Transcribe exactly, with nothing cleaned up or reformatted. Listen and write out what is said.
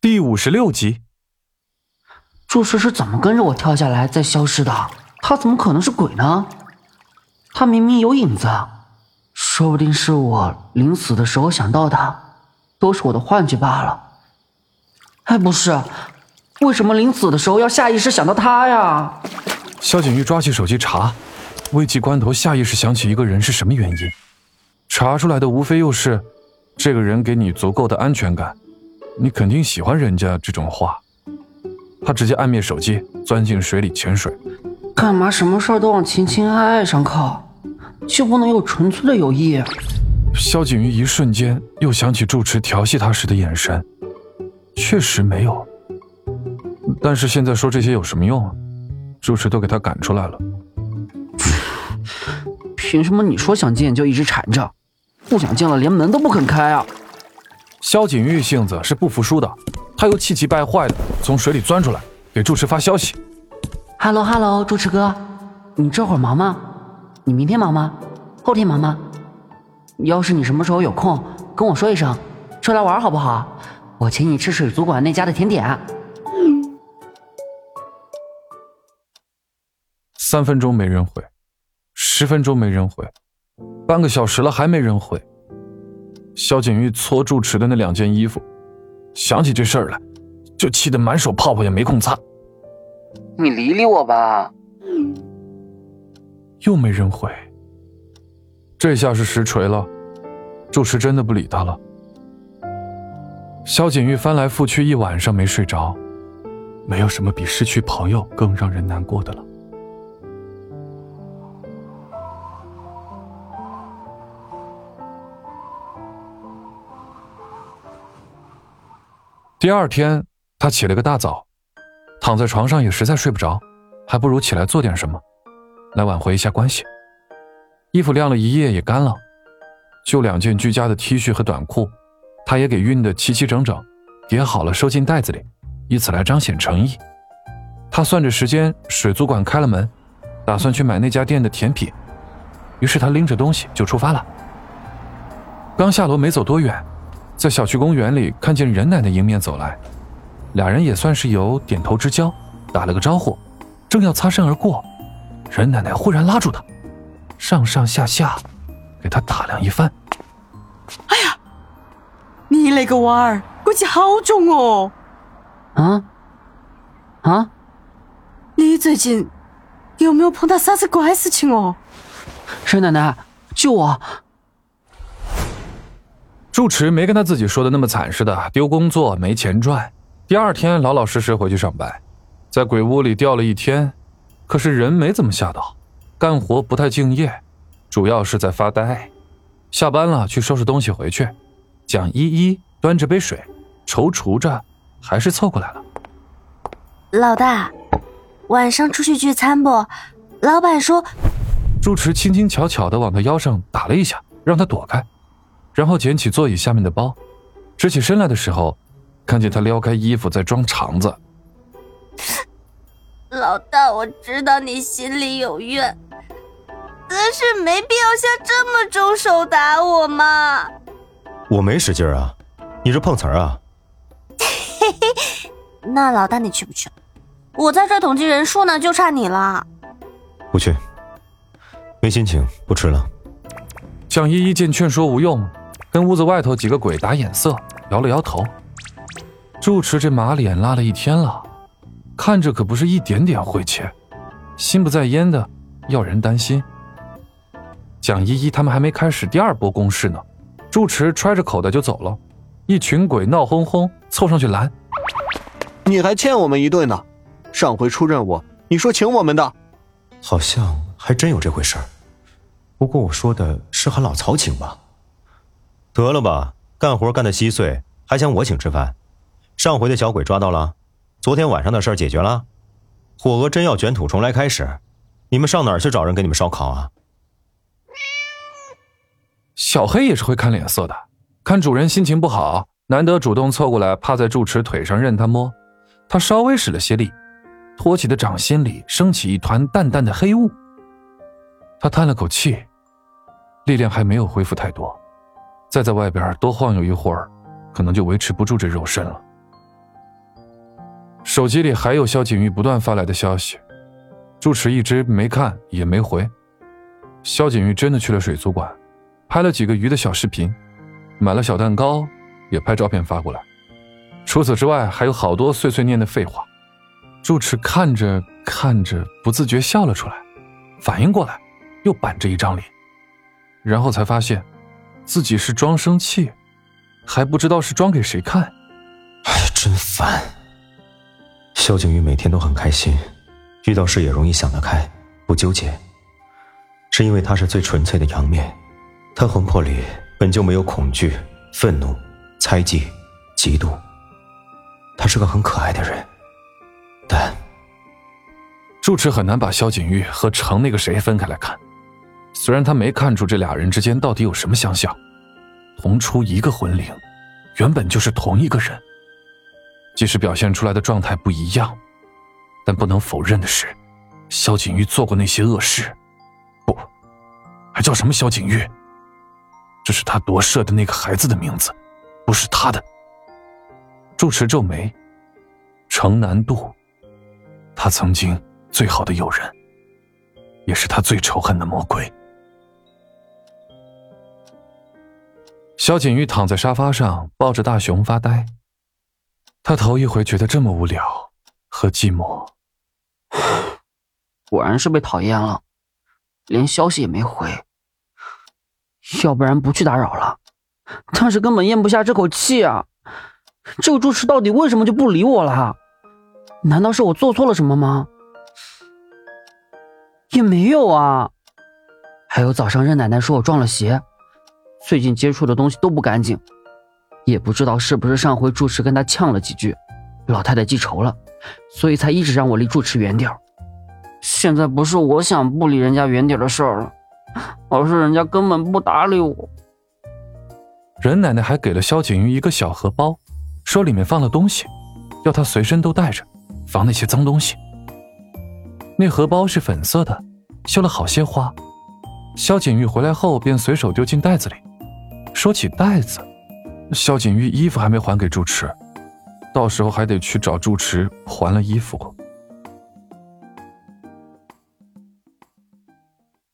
第五十六集。 注视是怎么跟着我跳下来再消失的？他怎么可能是鬼呢？他明明有影子，说不定是我临死的时候想到的，都是我的幻觉罢了。哎，不是，为什么临死的时候要下意识想到他呀？ 萧景玉抓起手机查，危急关头下意识想起一个人是什么原因，查出来的无非又是这个人给你足够的安全感，你肯定喜欢人家这种话。他直接按灭手机，钻进水里潜水。 干嘛什么事儿都往情情爱爱上靠，就不能有纯粹的友谊？ 萧景玉一瞬间又想起住持调戏他时的眼神，确实没有。但是现在说这些有什么用啊？住持都给他赶出来了。 凭什么你说想见就一直缠着，不想见了连门都不肯开啊？ 萧景玉性子是不服输的，他又气急败坏的从水里钻出来，给住持发消息。 哈喽哈喽，住持哥，你这会儿忙吗？你明天忙吗？后天忙吗？要是你什么时候有空，跟我说一声，出来玩好不好？我请你吃水族馆那家的甜点。 三分钟没人回，十分钟没人回，半个小时了还没人回。萧景玉搓住持的那两件衣服，想起这事儿来，就气得满手泡泡也没空擦。 你理理我吧。 又没人回，这下是实锤了，住持真的不理他了。萧景玉翻来覆去一晚上没睡着，没有什么比失去朋友更让人难过的了。第二天他起了个大早，躺在床上也实在睡不着，还不如起来做点什么来挽回一下关系。衣服晾了一夜也干了，就两件居家的 T 恤和短裤，他也给熨得齐齐整整，叠好了收进袋子里，以此来彰显诚意。他算着时间，水族馆开了门，打算去买那家店的甜品，于是他拎着东西就出发了。刚下楼没走多远，在小区公园里看见任奶奶迎面走来，俩人也算是有点头之交，打了个招呼，正要擦身而过，任奶奶忽然拉住他，上上下下给他打量一番。 哎呀，你那个娃儿鬼气好重哦！ 啊啊！ 你最近有没有碰到啥子怪事情哦？ 任奶奶，救我！ 住持没跟他自己说的那么惨似的，丢工作没钱赚。第二天老老实实回去上班，在鬼屋里吊了一天，可是人没怎么吓到，干活不太敬业，主要是在发呆。下班了去收拾东西回去，蒋依依端着杯水踌躇着还是凑过来了。 老大，晚上出去聚餐不？老板说。 住持轻轻巧巧地往他腰上打了一下，让他躲开，然后捡起座椅下面的包，直起身来的时候，看见他撩开衣服在装肠子。 老大，我知道你心里有怨，但是没必要下这么重手打我嘛。 我没使劲啊，你是碰瓷儿啊？ 嘿嘿，那老大你去不去？我在这统计人数呢，就差你了。 不去，没心情，不吃了。 蒋依依见劝说无用，跟屋子外头几个鬼打眼色，摇了摇头。住持这马脸拉了一天了，看着可不是一点点晦气，心不在焉的要人担心。蒋依依他们还没开始第二波攻势呢，住持揣着口袋就走了，一群鬼闹哄哄凑上去拦。 你还欠我们一顿呢，上回出任务你说请我们的。 好像还真有这回事儿，不过我说的是喊老曹请吧。得了吧，干活干得稀碎，还想我请吃饭？上回的小鬼抓到了，昨天晚上的事儿解决了，火鹅真要卷土重来开始，你们上哪儿去找人给你们烧烤啊？ 小黑也是会看脸色的，看主人心情不好，难得主动凑过来趴在住持腿上任他摸，他稍微使了些力，托起的掌心里升起一团淡淡的黑雾。他叹了口气，力量还没有恢复太多，再在外边多晃悠一会儿，可能就维持不住这肉身了。 手机里还有萧景玉不断发来的消息，住持一直没看也没回。萧景玉真的去了水族馆，拍了几个鱼的小视频，买了小蛋糕，也拍照片发过来。除此之外还有好多碎碎念的废话。住持看着看着不自觉笑了出来，反应过来又板着一张脸，然后才发现自己是装生气，还不知道是装给谁看。 哎，真烦。萧景玉每天都很开心，遇到事也容易想得开，不纠结，是因为他是最纯粹的阳面，他魂魄里本就没有恐惧、愤怒、猜忌、嫉妒，他是个很可爱的人。但住持很难把萧景玉和程那个谁分开来看，虽然他没看出这俩人之间到底有什么相像，同出一个魂灵，原本就是同一个人，即使表现出来的状态不一样，但不能否认的是，萧景玉做过那些恶事。不，还叫什么萧景玉？这是他夺舍的那个孩子的名字，不是他的。住持皱眉，程南渡，他曾经最好的友人，也是他最仇恨的魔鬼。萧景玉躺在沙发上抱着大熊发呆，他头一回觉得这么无聊和寂寞。 果然是被讨厌了，连消息也没回，要不然不去打扰了，但是根本咽不下这口气啊！这个住持到底为什么就不理我了？难道是我做错了什么吗？也没有啊。还有早上任奶奶说我撞了邪，最近接触的东西都不干净，也不知道是不是上回住持跟他呛了几句，老太太记仇了，所以才一直让我离住持远点。现在不是我想不离人家远点的事儿了，而是人家根本不搭理我。 任奶奶还给了萧景玉一个小荷包，说里面放了东西，要他随身都带着，防那些脏东西。那荷包是粉色的，绣了好些花。萧景玉回来后便随手丢进袋子里。说起袋子，萧景玉衣服还没还给住持，到时候还得去找住持还了衣服。